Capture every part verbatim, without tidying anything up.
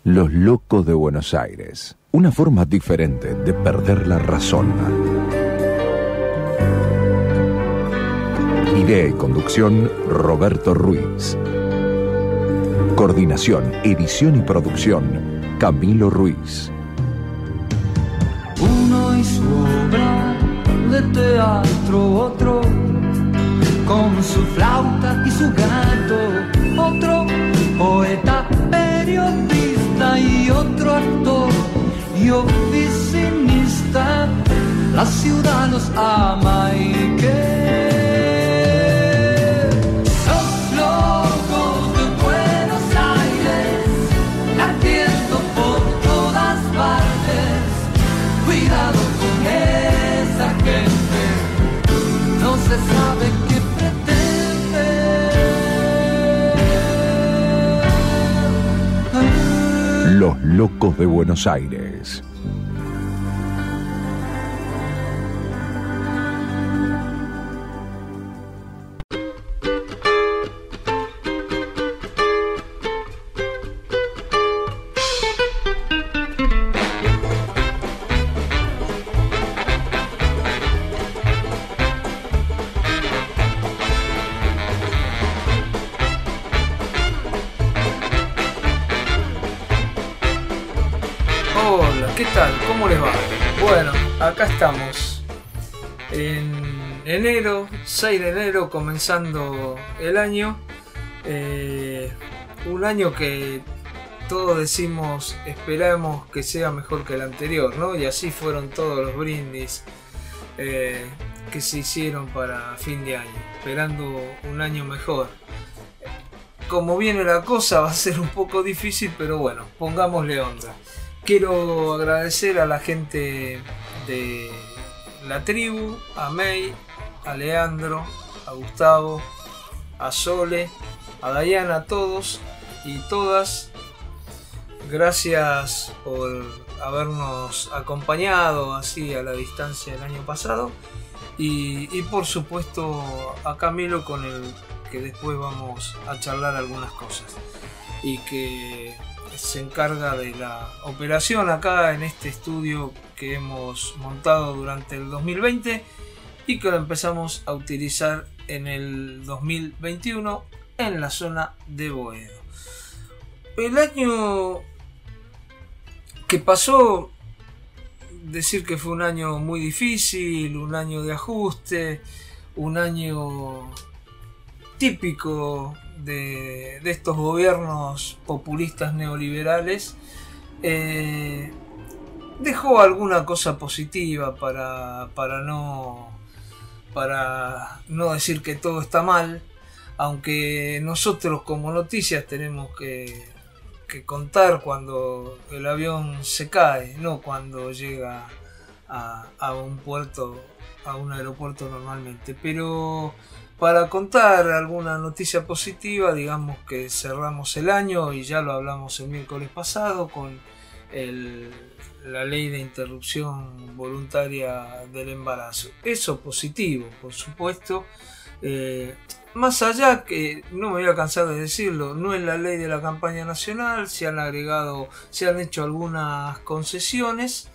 Los locos de Buenos Aires. Una forma diferente de perder la razón. Idea y conducción, Roberto Ruiz. Coordinación, edición y producción, Camilo Ruiz. Uno y su obra de teatro, otro con su flauta y su gato, otro poeta, periodista y otro actor y oficinista. La ciudad los ama y que los locos de Buenos Aires latiendo por todas partes. Cuidado con esa gente, no se sabe qué pretende. Los locos de Buenos Aires. ¿Qué tal? ¿Cómo les va? Bueno, acá estamos en enero, seis de enero, comenzando el año. Eh, un año que todos decimos, esperamos que sea mejor que el anterior, ¿no? Y así fueron todos los brindis eh, que se hicieron para fin de año, esperando un año mejor. Como viene la cosa va a ser un poco difícil, pero bueno, pongámosle onda. Quiero agradecer a la gente de la tribu, a May, a Leandro, a Gustavo, a Sole, a Dayana, a todos y todas. Gracias por habernos acompañado así a la distancia el año pasado. Y, y por supuesto a Camilo, con el que después vamos a charlar algunas cosas. Y que se encarga de la operación acá en este estudio que hemos montado durante el dos mil veinte y que lo empezamos a utilizar en el dos mil veintiuno en la zona de Boedo. El año que pasó, decir que fue un año muy difícil, un año de ajuste, un año típico De, de estos gobiernos populistas neoliberales, eh, dejó alguna cosa positiva para, para, no, para no decir que todo está mal, aunque nosotros como noticias tenemos que, que contar cuando el avión se cae, no cuando llega a, a un puerto, a un aeropuerto normalmente. Pero para contar alguna noticia positiva, digamos que cerramos el año, y ya lo hablamos el miércoles pasado, con el, la ley de interrupción voluntaria del embarazo. Eso positivo, por supuesto. Eh, más allá, que no me voy a cansar de decirlo, no es la ley de la campaña nacional, se han agregado, se han hecho algunas concesiones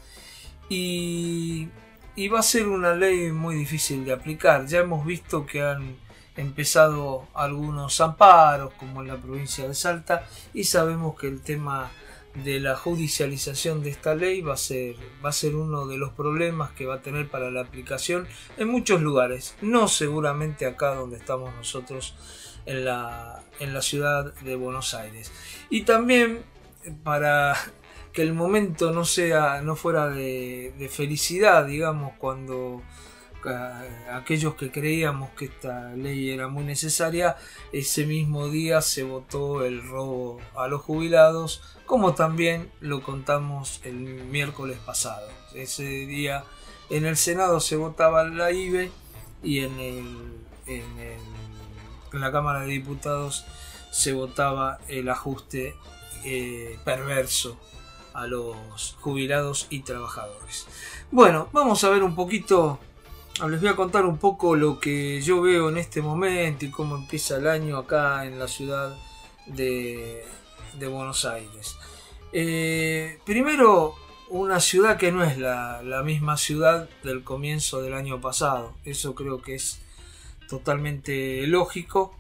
y... y va a ser una ley muy difícil de aplicar. Ya hemos visto que han empezado algunos amparos, como en la provincia de Salta, y sabemos que el tema de la judicialización de esta ley va a ser, va a ser uno de los problemas que va a tener para la aplicación en muchos lugares, no seguramente acá donde estamos nosotros en la, en la ciudad de Buenos Aires. Y también para que el momento no sea, no fuera de, de felicidad, digamos, cuando eh, aquellos que creíamos que esta ley era muy necesaria, ese mismo día se votó el robo a los jubilados, como también lo contamos el miércoles pasado. Ese día en el Senado se votaba la I V E y en, el, en, el, en la Cámara de Diputados se votaba el ajuste eh, perverso a los jubilados y trabajadores. Bueno, vamos a ver un poquito, les voy a contar un poco lo que yo veo en este momento y cómo empieza el año acá en la ciudad de, de Buenos Aires. Eh, primero, una ciudad que no es la, la misma ciudad del comienzo del año pasado. Eso creo que es totalmente lógico,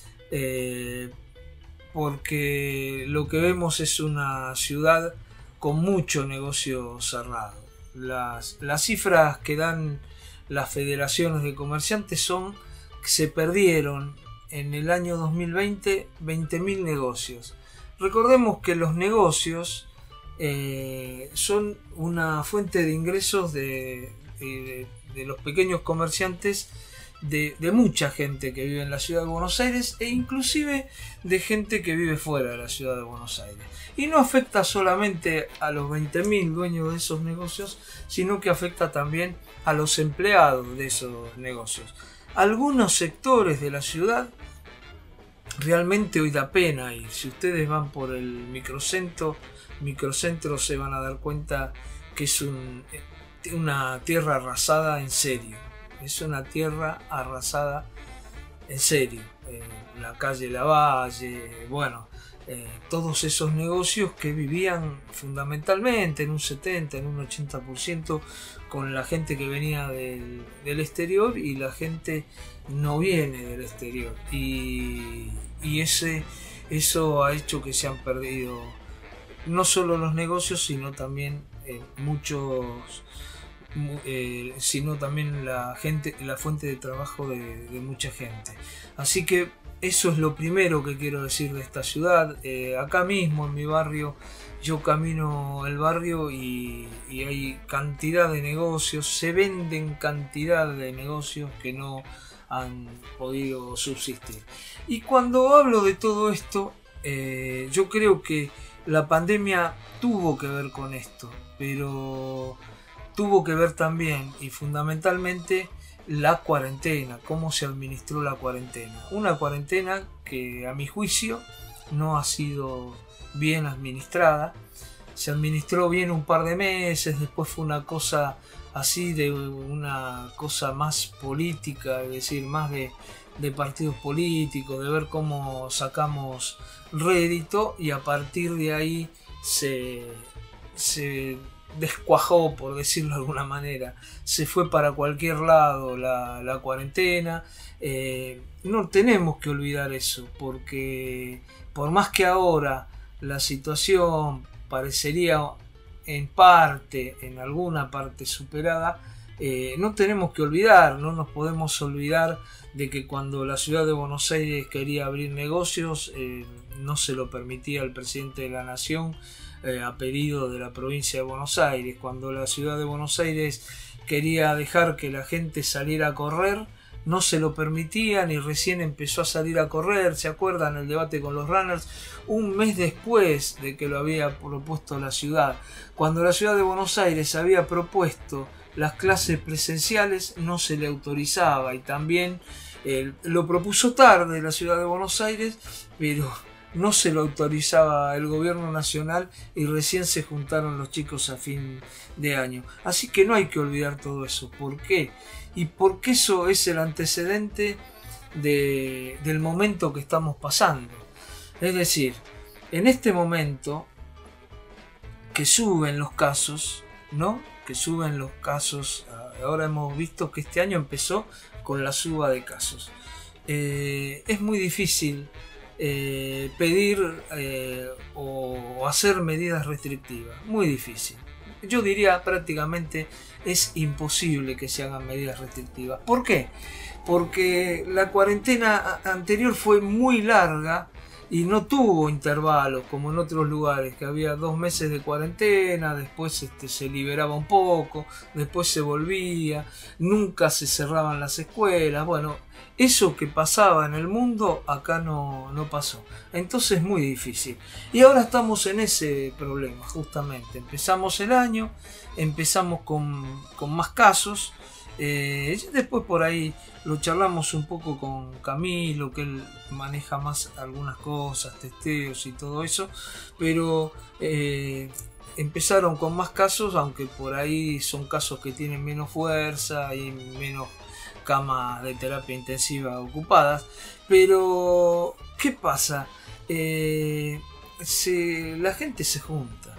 eh, porque lo que vemos es una ciudad con mucho negocio cerrado. Las, las cifras que dan las federaciones de comerciantes son que se perdieron en el año dos mil veinte veinte mil negocios. Recordemos que los negocios eh, son una fuente de ingresos de, de, de los pequeños comerciantes, de, de mucha gente que vive en la ciudad de Buenos Aires e inclusive de gente que vive fuera de la ciudad de Buenos Aires. Y no afecta solamente a los veinte mil dueños de esos negocios, sino que afecta también a los empleados de esos negocios. Algunos sectores de la ciudad realmente hoy da pena ir. Si ustedes van por el microcentro, microcentro se van a dar cuenta que es un, una tierra arrasada en serio. Es una tierra arrasada en serio. Eh, la calle Lavalle, bueno, eh, todos esos negocios que vivían fundamentalmente en un setenta, en un ochenta por ciento con la gente que venía del, del exterior, y la gente no viene del exterior. Y, y ese, eso ha hecho que se han perdido no solo los negocios, sino también eh, muchos... Eh, sino también la gente, la fuente de trabajo de, de mucha gente. Así que eso es lo primero que quiero decir de esta ciudad. Eh, acá mismo en mi barrio, yo camino el barrio y, y hay cantidad de negocios, se venden cantidad de negocios que no han podido subsistir. Y cuando hablo de todo esto, eh, yo creo que la pandemia tuvo que ver con esto, pero tuvo que ver también y fundamentalmente la cuarentena, cómo se administró la cuarentena. Una cuarentena que a mi juicio no ha sido bien administrada. Se administró bien un par de meses, después fue una cosa así, de una cosa más política, es decir, más de, de partidos políticos, de ver cómo sacamos rédito, y a partir de ahí se... se descuajó, por decirlo de alguna manera, se fue para cualquier lado la, la cuarentena. Eh, no tenemos que olvidar eso, porque por más que ahora la situación parecería en parte, en alguna parte superada, eh, no tenemos que olvidar, no nos podemos olvidar de que cuando la ciudad de Buenos Aires quería abrir negocios, eh, no se lo permitía el presidente de la Nación, Eh, a pedido de la provincia de Buenos Aires. Cuando la ciudad de Buenos Aires quería dejar que la gente saliera a correr, no se lo permitían, y recién empezó a salir a correr, ¿se acuerdan el debate con los runners? Un mes después de que lo había propuesto la ciudad. Cuando la ciudad de Buenos Aires había propuesto las clases presenciales, no se le autorizaba, y también eh, lo propuso tarde la ciudad de Buenos Aires, pero no se lo autorizaba el gobierno nacional, y recién se juntaron los chicos a fin de año. Así que no hay que olvidar todo eso. ¿Por qué? Y porque eso es el antecedente de, del momento que estamos pasando. Es decir, en este momento que suben los casos, ¿no? Que suben los casos. Ahora hemos visto que este año empezó con la suba de casos. Eh, es muy difícil Eh, pedir eh, o hacer medidas restrictivas, muy difícil. Yo diría prácticamente es imposible que se hagan medidas restrictivas. ¿Por qué? Porque la cuarentena anterior fue muy larga y no tuvo intervalos como en otros lugares, que había dos meses de cuarentena, después este, se liberaba un poco, después se volvía, nunca se cerraban las escuelas. Bueno, eso que pasaba en el mundo acá no, no pasó. Entonces es muy difícil. Y ahora estamos en ese problema, justamente. Empezamos el año, empezamos con, con más casos. Eh, después por ahí lo charlamos un poco con Camilo, que él maneja más algunas cosas, testeos y todo eso. Pero eh, empezaron con más casos, aunque por ahí son casos que tienen menos fuerza y menos camas de terapia intensiva ocupadas. Pero ¿qué pasa? Eh, se, la gente se junta.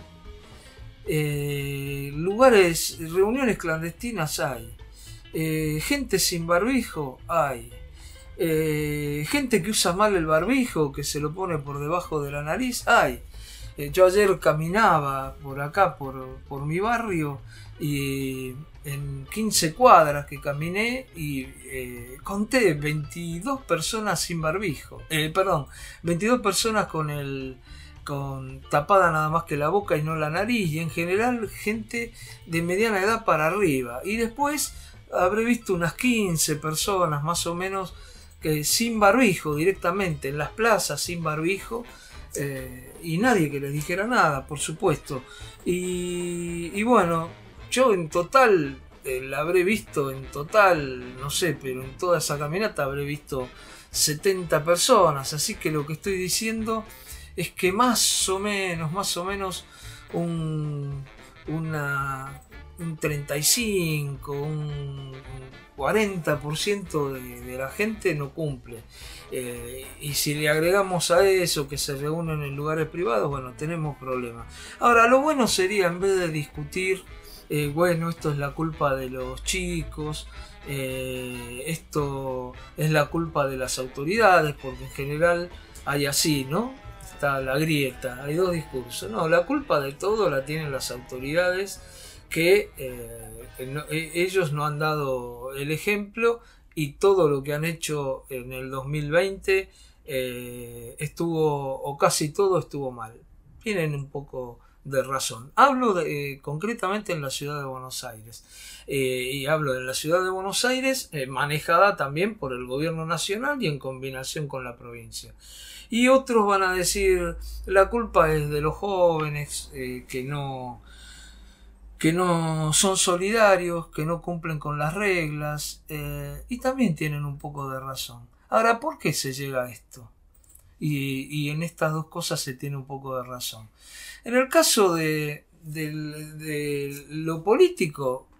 Eh, lugares, reuniones clandestinas hay. Eh, gente sin barbijo hay. Eh, gente que usa mal el barbijo, que se lo pone por debajo de la nariz, hay. Eh, yo ayer caminaba por acá, por, por mi barrio, y en quince cuadras que caminé y eh, conté veintidós personas sin barbijo. Eh, perdón, veintidós personas con el con tapada nada más que la boca y no la nariz, y en general gente de mediana edad para arriba. Y después habré visto unas quince personas más o menos que sin barbijo directamente, en las plazas sin barbijo, eh, y nadie que les dijera nada, por supuesto. Y, y bueno, yo en total, eh, la habré visto en total, no sé, pero en toda esa caminata habré visto setenta personas, así que lo que estoy diciendo es que más o menos, más o menos un, una, un treinta y cinco, un cuarenta por ciento de, de la gente no cumple. Eh, y si le agregamos a eso que se reúnen en lugares privados, bueno, tenemos problemas. Ahora, lo bueno sería, en vez de discutir, eh, bueno, esto es la culpa de los chicos, eh, esto es la culpa de las autoridades, porque en general hay así, ¿no? Está la grieta, hay dos discursos. No, la culpa de todo la tienen las autoridades, que eh, no, eh, ellos no han dado el ejemplo, y todo lo que han hecho en el dos mil veinte eh, estuvo, o casi todo estuvo mal. Tienen un poco de razón. Hablo de, eh, concretamente en la ciudad de Buenos Aires, eh, y hablo de la ciudad de Buenos Aires eh, manejada también por el gobierno nacional y en combinación con la provincia. Y otros van a decir, la culpa es de los jóvenes eh, que no que no son solidarios, que no cumplen con las reglas, eh, y también tienen un poco de razón. Ahora, ¿por qué se llega a esto? Y, y en estas dos cosas se tiene un poco de razón. En el caso de, de, de lo político,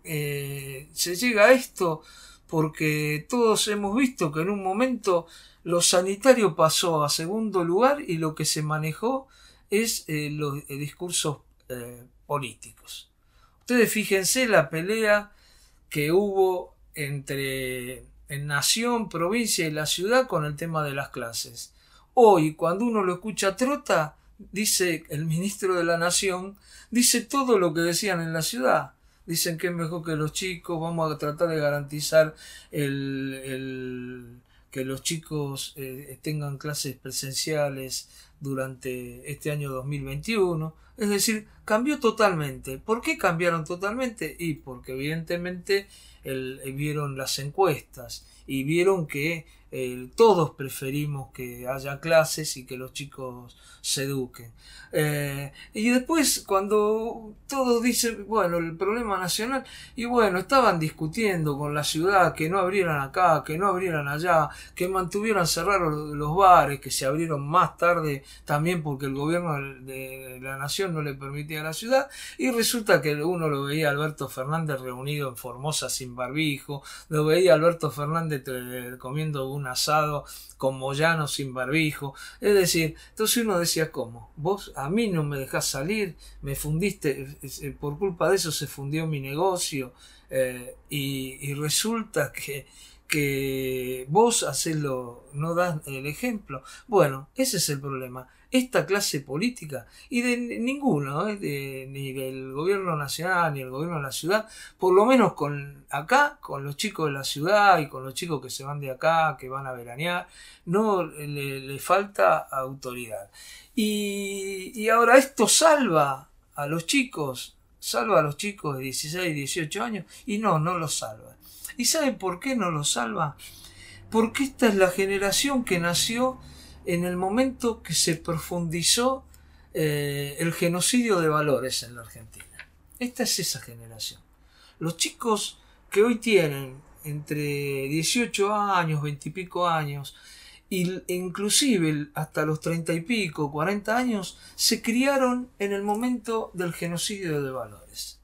eh, se llega a esto porque todos hemos visto que en un momento lo sanitario pasó a segundo lugar y lo que se manejó es eh, los eh, discursos eh, políticos. Ustedes fíjense la pelea que hubo entre en Nación, provincia y la ciudad con el tema de las clases. Hoy, cuando uno lo escucha a Trota, dice el ministro de la Nación, dice todo lo que decían en la ciudad. Dicen que es mejor que los chicos, vamos a tratar de garantizar el, el, que los chicos eh, tengan clases presenciales durante este año dos mil veintiuno. Es decir, cambió totalmente. ¿Por qué cambiaron totalmente? Y porque evidentemente el, vieron las encuestas y vieron que eh, todos preferimos que haya clases y que los chicos se eduquen. Eh, y después, cuando todos dicen, bueno, el problema nacional, y bueno, estaban discutiendo con la ciudad que no abrieran acá, que no abrieran allá, que mantuvieran cerrados los bares, que se abrieron más tarde también porque el gobierno de la nación no le permitía a la ciudad, y resulta que uno lo veía a Alberto Fernández reunido en Formosa sin barbijo, lo veía a Alberto Fernández comiendo un asado con Moyano sin barbijo. Es decir, entonces uno decía, ¿cómo? Vos a mí no me dejás salir, me fundiste, por culpa de eso se fundió mi negocio, eh, y, y resulta que, que vos hacelo, no das el ejemplo. Bueno, ese es el problema. Esta clase política, y de ninguno, ¿eh? de, ni del gobierno nacional ni del gobierno de la ciudad, por lo menos con acá, con los chicos de la ciudad y con los chicos que se van de acá, que van a veranear, no le, le falta autoridad. Y, y ahora esto salva a los chicos, salva a los chicos de dieciséis, dieciocho años, y no, no los salva. ¿Y saben por qué no los salva? Porque esta es la generación que nació en el momento que se profundizó eh, el genocidio de valores en la Argentina. Esta es esa generación. Los chicos que hoy tienen entre dieciocho años, veinte y pico años, e inclusive hasta los treinta y pico, cuarenta años, se criaron en el momento del genocidio de valores.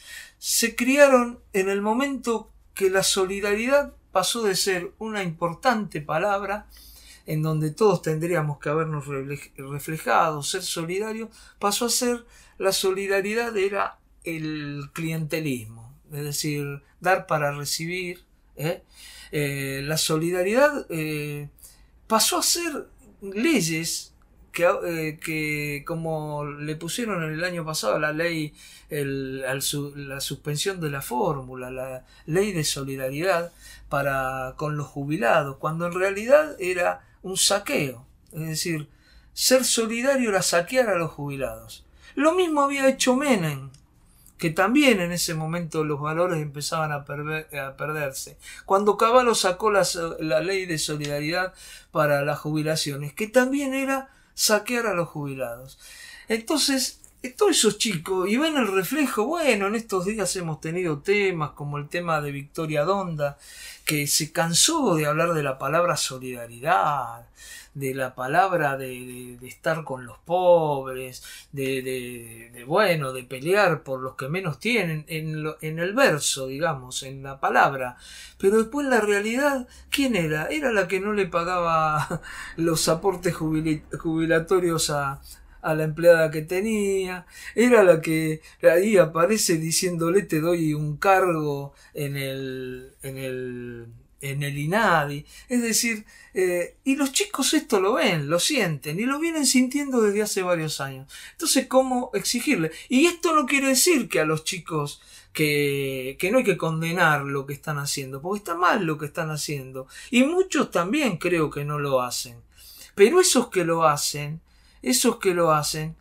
Se criaron en el momento que la solidaridad pasó de ser una importante palabra en donde todos tendríamos que habernos reflejado, ser solidarios, pasó a ser la solidaridad era el clientelismo, es decir, dar para recibir. ¿eh? Eh, la solidaridad eh, pasó a ser leyes que, eh, que como le pusieron en el año pasado la ley, el, al su, la suspensión de la fórmula, la ley de solidaridad para con los jubilados, cuando en realidad era un saqueo, es decir, ser solidario era saquear a los jubilados. Lo mismo había hecho Menem, que también en ese momento los valores empezaban a, perver, a perderse. Cuando Cavallo sacó la, la ley de solidaridad para las jubilaciones, que también era saquear a los jubilados. Entonces, todos esos chicos, y ven el reflejo, bueno, en estos días hemos tenido temas como el tema de Victoria Donda, que se cansó de hablar de la palabra solidaridad, de la palabra de, de, de estar con los pobres, de, de, de, bueno, de pelear por los que menos tienen, en, lo, en el verso, digamos, en la palabra. Pero después la realidad, ¿quién era? Era la que no le pagaba los aportes jubil, jubilatorios a, a la empleada que tenía, era la que ahí aparece diciéndole te doy un cargo en el, en el, en el INADI, es decir, eh, y los chicos esto lo ven, lo sienten y lo vienen sintiendo desde hace varios años. Entonces, ¿cómo exigirle? Y esto no quiere decir que a los chicos que, que no hay que condenar lo que están haciendo, porque está mal lo que están haciendo, y muchos también creo que no lo hacen, pero esos que lo hacen, esos que lo hacen,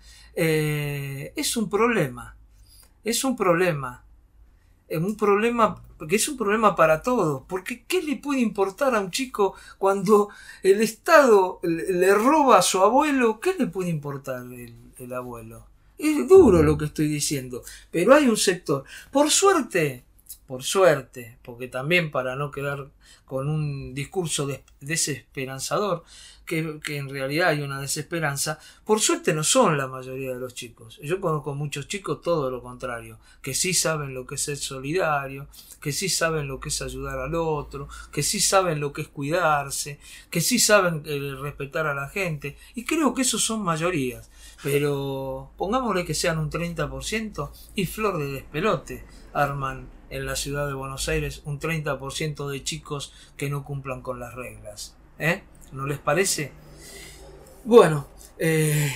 eh, es un problema, es un problema, es un problema, porque es un problema para todos, porque ¿qué le puede importar a un chico cuando el Estado le roba a su abuelo? ¿Qué le puede importar el, el abuelo? Es duro lo que estoy diciendo, pero hay un sector, por suerte, por suerte, porque también para no quedar con un discurso des- desesperanzador, que, que en realidad hay una desesperanza, por suerte no son la mayoría de los chicos. Yo conozco muchos chicos todo lo contrario, que sí saben lo que es ser solidario, que sí saben lo que es ayudar al otro, que sí saben lo que es cuidarse, que sí saben eh, respetar a la gente, y creo que esos son mayorías, pero pongámosle que sean un treinta por ciento y flor de despelote arman en la ciudad de Buenos Aires un treinta por ciento de chicos que no cumplan con las reglas. ¿Eh? ¿No les parece? Bueno, eh,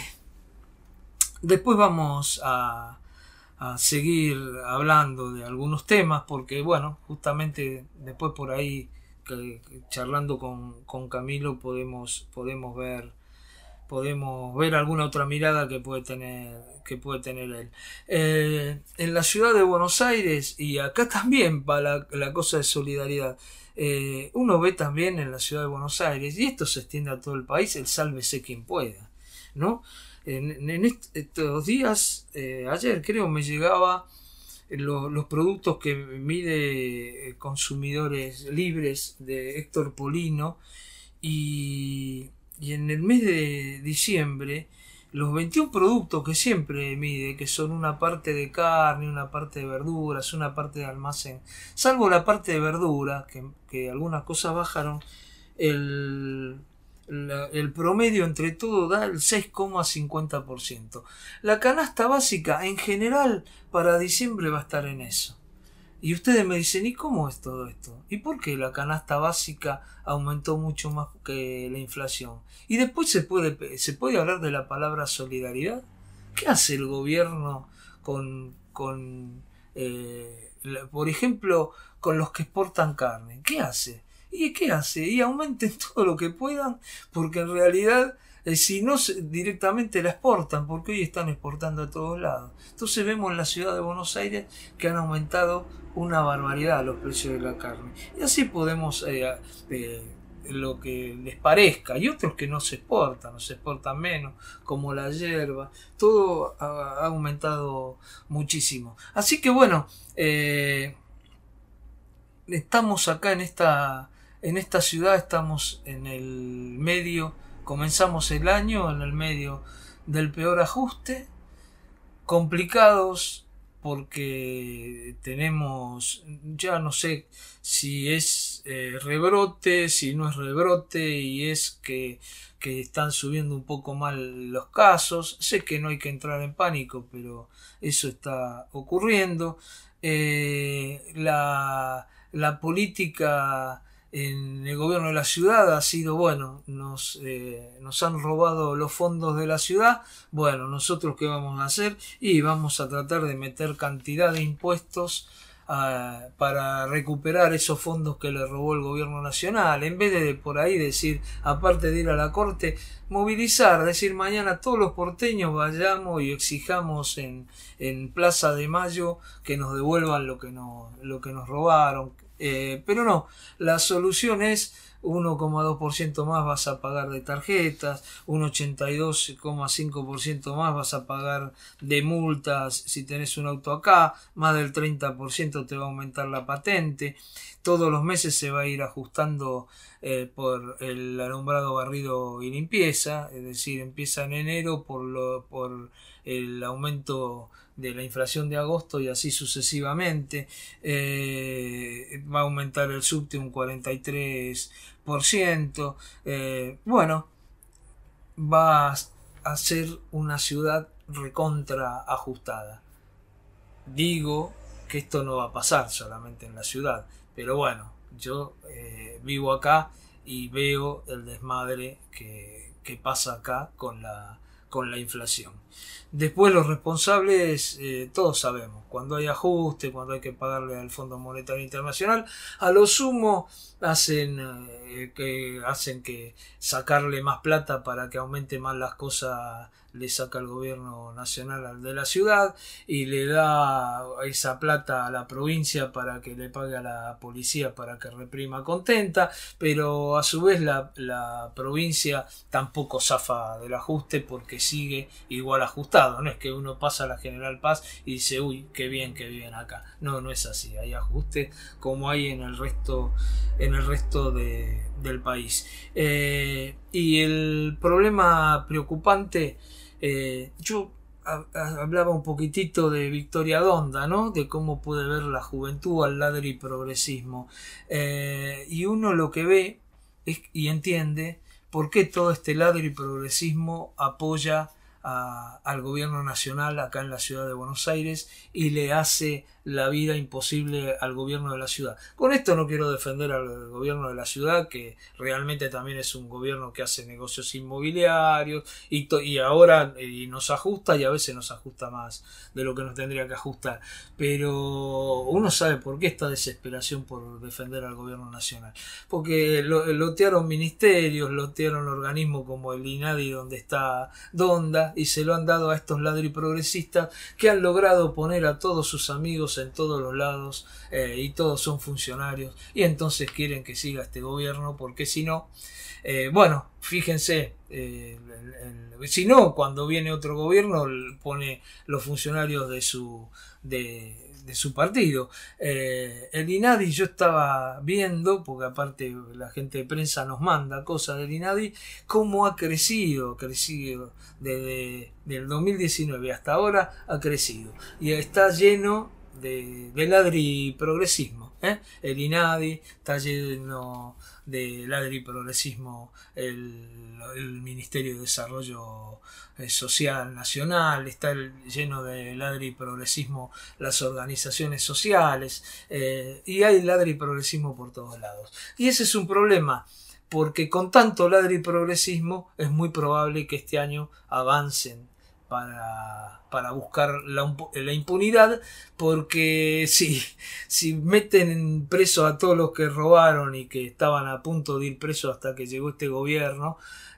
después vamos a, a seguir hablando de algunos temas, porque bueno, justamente después por ahí que, que charlando con, con Camilo podemos, podemos ver podemos ver alguna otra mirada que puede tener que puede tener él. Eh, en la ciudad de Buenos Aires, y acá también va la, la cosa de solidaridad, eh, uno ve también en la ciudad de Buenos Aires, y esto se extiende a todo el país, el sálvese quien pueda, ¿no? En, en est- estos días, eh, ayer creo me llegaba lo, los productos que mide Consumidores Libres de Héctor Polino, y Y en el mes de diciembre, los veintiún productos que siempre mide, que son una parte de carne, una parte de verduras, una parte de almacén, salvo la parte de verdura, que, que algunas cosas bajaron, el, la, el promedio entre todo da el seis coma cincuenta por ciento. La canasta básica, en general, para diciembre va a estar en eso. Y ustedes me dicen, ¿y cómo es todo esto? ¿Y por qué la canasta básica aumentó mucho más que la inflación? Y después se puede, se puede hablar de la palabra solidaridad. ¿Qué hace el gobierno con, con eh, la, por ejemplo, con los que exportan carne? ¿Qué hace? ¿Y qué hace? Y aumenten todo lo que puedan, porque en realidad, eh, si no, directamente la exportan, porque hoy están exportando a todos lados. Entonces vemos en la ciudad de Buenos Aires que han aumentado una barbaridad los precios de la carne. Y así podemos, eh, eh, lo que les parezca, y otros que no se exportan, no se exportan menos, como la yerba, todo ha, ha aumentado muchísimo. Así que bueno, eh, estamos acá en esta, en esta ciudad, estamos en el medio, comenzamos el año en el medio del peor ajuste, complicados, porque tenemos, ya no sé si es eh, rebrote, si no es rebrote y es que, que están subiendo un poco mal los casos. Sé que no hay que entrar en pánico, pero eso está ocurriendo. Eh, la, la política en el gobierno de la ciudad ha sido, bueno, nos, eh, nos han robado los fondos de la ciudad, bueno, nosotros qué vamos a hacer, y vamos a tratar de meter cantidad de impuestos uh, para recuperar esos fondos que le robó el gobierno nacional, en vez de por ahí decir, aparte de ir a la corte, movilizar, decir mañana todos los porteños vayamos y exijamos en, en Plaza de Mayo que nos devuelvan lo que, no, lo que nos robaron. Eh, pero no, la solución es uno coma dos por ciento más vas a pagar de tarjetas, un ochenta y dos coma cinco por ciento más vas a pagar de multas si tenés un auto acá, más del treinta por ciento te va a aumentar la patente, todos los meses se va a ir ajustando eh, por el alumbrado, barrido y limpieza, es decir, empieza en enero por, lo, por el aumento de la inflación de agosto y así sucesivamente. Eh, va a aumentar el subte un cuarenta y tres por ciento. Eh, bueno, va a ser una ciudad recontra ajustada. Digo que esto no va a pasar solamente en la ciudad, pero bueno, yo eh, vivo acá y veo el desmadre que, que pasa acá con la con la inflación. Después los responsables, eh, todos sabemos, cuando hay ajuste, cuando hay que pagarle al Fondo Monetario Internacional, a lo sumo hacen, eh, que, hacen que sacarle más plata para que aumente más las cosas, le saca el gobierno nacional al de la ciudad y le da esa plata a la provincia para que le pague a la policía para que reprima contenta, pero a su vez la, la provincia tampoco zafa del ajuste porque sigue igual ajustado. No es que uno pasa a la General Paz y dice uy, qué bien que viven acá. No, no es así, hay ajuste como hay en el resto, en el resto de, del país. Eh, y el problema preocupante, Eh, yo a, a, hablaba un poquitito de Victoria Donda, ¿no? De cómo puede ver la juventud al ladri progresismo. Eh, y uno lo que ve es, y entiende por qué todo este ladri progresismo apoya a, al gobierno nacional acá en la ciudad de Buenos Aires y le hace la vida imposible al gobierno de la ciudad. Con esto no quiero defender al gobierno de la ciudad, que realmente también es un gobierno que hace negocios inmobiliarios y, to y ahora y nos ajusta y a veces nos ajusta más de lo que nos tendría que ajustar. Pero uno sabe por qué esta desesperación por defender al gobierno nacional. Porque lo, lotearon ministerios, lotearon organismos como el INADI donde está Donda y se lo han dado a estos ladriprogresistas que han logrado poner a todos sus amigos en todos los lados eh, y todos son funcionarios y entonces quieren que siga este gobierno porque si no, eh, bueno, fíjense, eh, el, el, si no, cuando viene otro gobierno pone los funcionarios de su de, de su partido. Eh, el INADI yo estaba viendo, porque aparte la gente de prensa nos manda cosas del INADI, cómo ha crecido, crecido desde del dos mil diecinueve hasta ahora ha crecido y está lleno de, de ladri progresismo, ¿eh? El INADI está lleno de ladri progresismo, el, el Ministerio de Desarrollo Social Nacional está el, lleno de ladri progresismo las organizaciones sociales, eh, y hay ladri progresismo por todos lados y ese es un problema porque con tanto ladri progresismo es muy probable que este año avancen para, para buscar la, la impunidad, porque si, si meten preso a todos los que robaron y que estaban a punto de ir presos hasta que llegó este gobierno,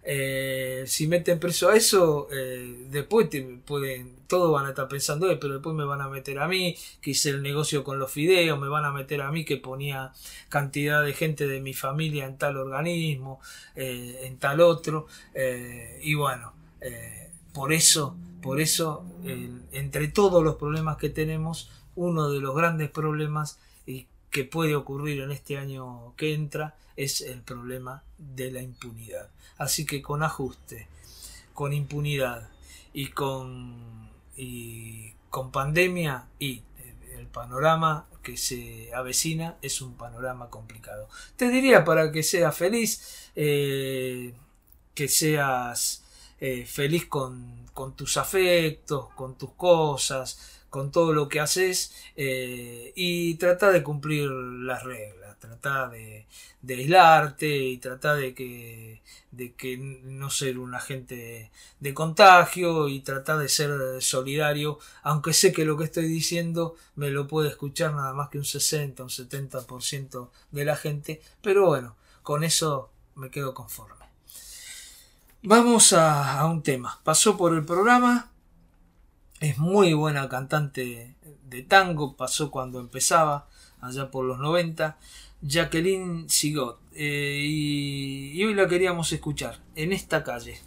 eh, si meten preso a eso, eh, después te pueden, todos van a estar pensando, eh, pero después me van a meter a mí que hice el negocio con los fideos, me van a meter a mí que ponía cantidad de gente de mi familia en tal organismo, eh, en tal otro, eh, y bueno, eh, por eso, por eso eh, entre todos los problemas que tenemos, uno de los grandes problemas y que puede ocurrir en este año que entra es el problema de la impunidad. Así que con ajuste, con impunidad y con, y con pandemia y el panorama que se avecina es un panorama complicado. Te diría, para que seas feliz, eh, que seas eh, feliz con, con tus afectos, con tus cosas, con todo lo que haces, eh, y trata de cumplir las reglas, trata de, de aislarte y trata de que, de que no ser un agente de contagio, y trata de ser solidario, aunque sé que lo que estoy diciendo me lo puede escuchar nada más que un sesenta, un setenta por ciento de la gente, pero bueno, con eso me quedo conforme. Vamos a, a un tema. Pasó por el programa. Es muy buena cantante de tango, pasó cuando empezaba, allá por los noventa, Jacqueline Sigot, eh, y, y hoy la queríamos escuchar, En esta calle.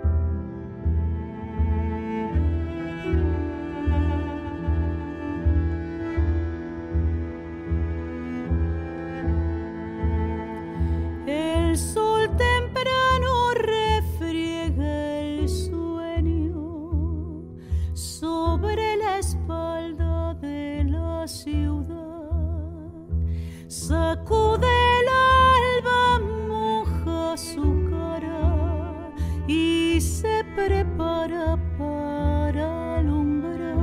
El sol temprano refriega el sueño sobre la espalda de la ciudad, sacude el alba, moja su cara y se prepara para alumbrar.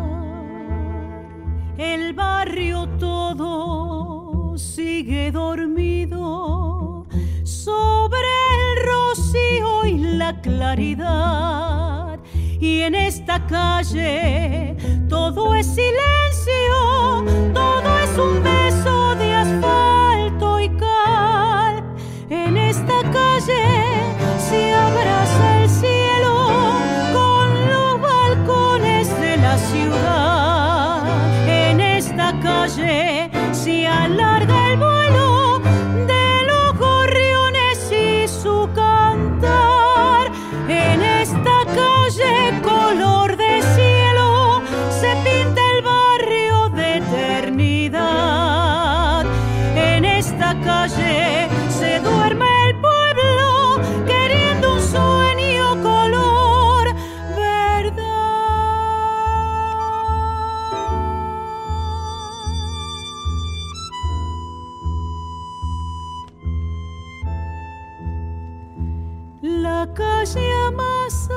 El barrio todo sigue dormido sobre el rocío y la claridad, y en esta calle todo es silencio, todo es un beso de asfalto y cal. En esta calle se abraza el cielo con los balcones de la ciudad. En esta calle se alarga el vuelo de los gorriones y su cantar. En esta calle color de cielo se pinta el barrio de eternidad. En esta calle se duerme el pueblo queriendo un sueño color verdad. La calle amasa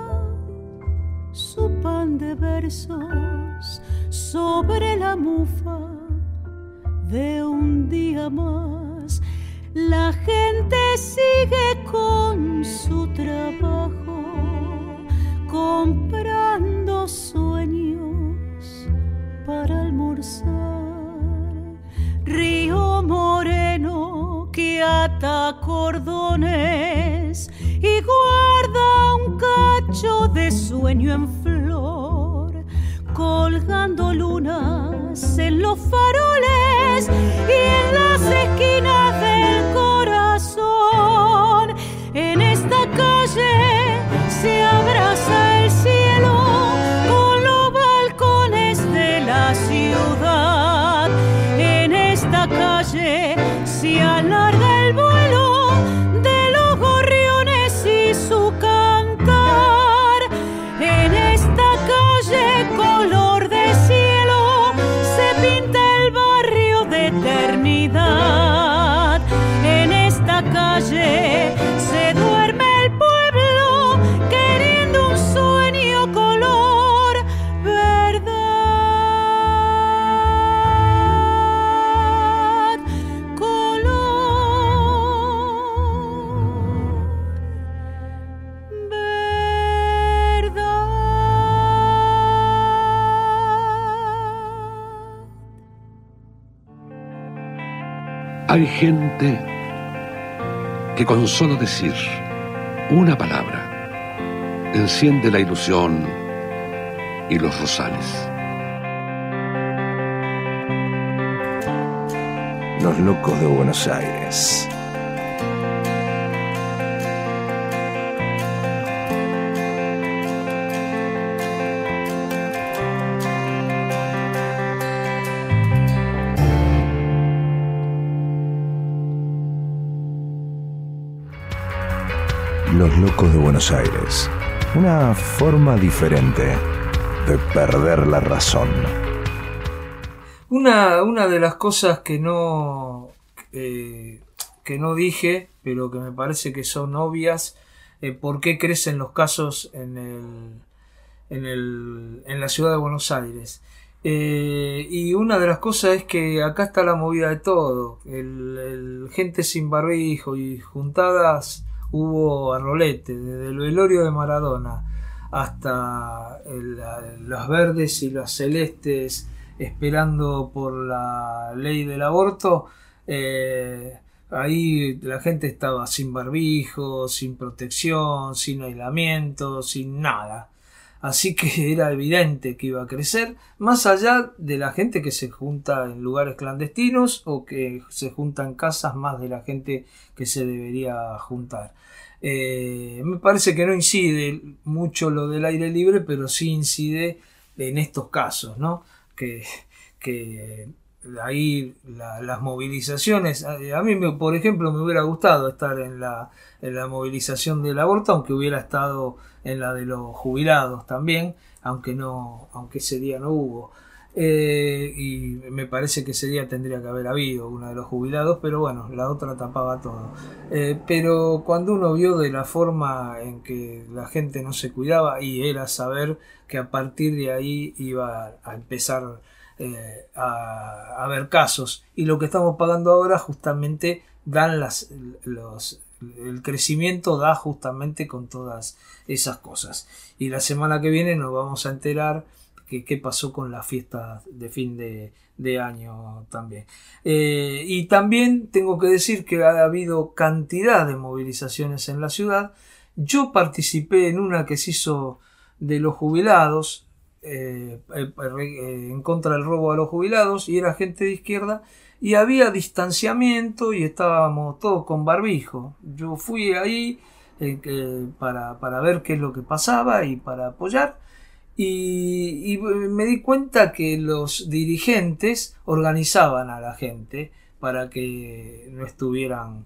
su pan de versos sobre la mufa de un día más. La gente sigue con su trabajo, comprando sueños para almorzar. Río moreno que ata cordones y guarda un cacho de sueño en flor, colgando lunas en los faroles y en las esquinas del corazón. En esta calle se abraza el cielo con los balcones de la ciudad. En esta calle se alarga el vuelo de los gorriones y su cantar. En esta calle color de cielo se pinta el barrio de eternidad. En esta calle se duerme el pueblo queriendo un sueño color verdad. Color verdad. Hay gente que con solo decir una palabra enciende la ilusión y los rosales. Los locos de Buenos Aires. Los locos de Buenos Aires. Una forma diferente de perder la razón. Una, una de las cosas que no, eh, que no dije, pero que me parece que son obvias, eh, por qué crecen los casos en, el, en, el, en la ciudad de Buenos Aires. Eh, y una de las cosas es que acá está la movida de todo. El, el gente sin barbijo y juntadas hubo a rolete, desde el velorio de Maradona hasta el, las verdes y las celestes esperando por la ley del aborto. Eh, ahí la gente estaba sin barbijo, sin protección, sin aislamiento, sin nada. Así que era evidente que iba a crecer, más allá de la gente que se junta en lugares clandestinos o que se junta en casas, más de la gente que se debería juntar. Eh, me parece que no incide mucho lo del aire libre, pero sí incide en estos casos, ¿no? Que, que ahí la, las movilizaciones, a, a mí me, por ejemplo me hubiera gustado estar en la, en la movilización del aborto, aunque hubiera estado en la de los jubilados también, aunque no, aunque ese día no hubo. Eh, y me parece que ese día tendría que haber habido una de los jubilados, pero bueno, la otra tapaba todo. Eh, pero cuando uno vio de la forma en que la gente no se cuidaba, y era saber que a partir de ahí iba a empezar eh, a, a haber casos, y lo que estamos pagando ahora justamente dan las, los, el crecimiento da justamente con todas esas cosas. Y la semana que viene nos vamos a enterar que qué pasó con las fiestas de fin de, de año también. Eh, y también tengo que decir que ha habido cantidad de movilizaciones en la ciudad. Yo participé en una que se hizo de los jubilados, eh, eh, eh, en contra del robo a los jubilados, y era gente de izquierda, y había distanciamiento y estábamos todos con barbijo. Yo fui ahí eh, eh, para, para ver qué es lo que pasaba y para apoyar. Y, y me di cuenta que los dirigentes organizaban a la gente para que no estuvieran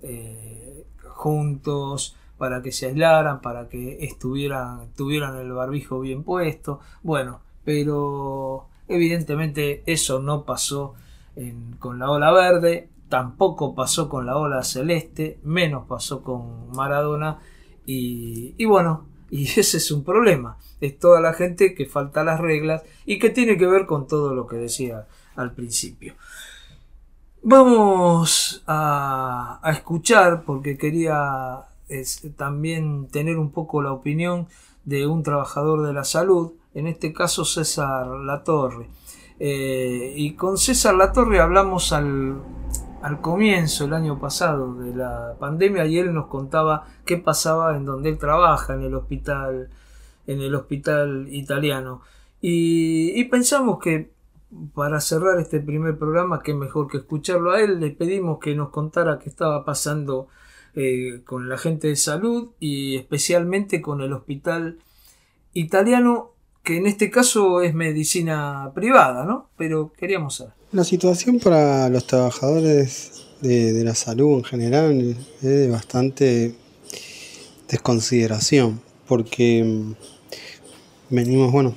eh, juntos, para que se aislaran, para que estuvieran, tuvieran el barbijo bien puesto. Bueno, pero evidentemente eso no pasó en, con la ola verde, tampoco pasó con la ola celeste, menos pasó con Maradona, y, y bueno, y ese es un problema. Es toda la gente que falta las reglas y que tiene que ver con todo lo que decía al principio. Vamos a, a escuchar, porque quería es, también tener un poco la opinión de un trabajador de la salud, en este caso César Latorre. Eh, y con César Latorre hablamos al, al comienzo, el año pasado, de la pandemia, y él nos contaba qué pasaba en donde él trabaja, en el hospital en el hospital italiano, y, y pensamos que para cerrar este primer programa, que mejor que escucharlo a él. Le pedimos que nos contara qué estaba pasando eh, con la gente de salud y especialmente con el hospital italiano, que en este caso es medicina privada, ¿no? Pero queríamos saber. La situación para los trabajadores de, de la salud en general es de bastante desconsideración, porque venimos, bueno,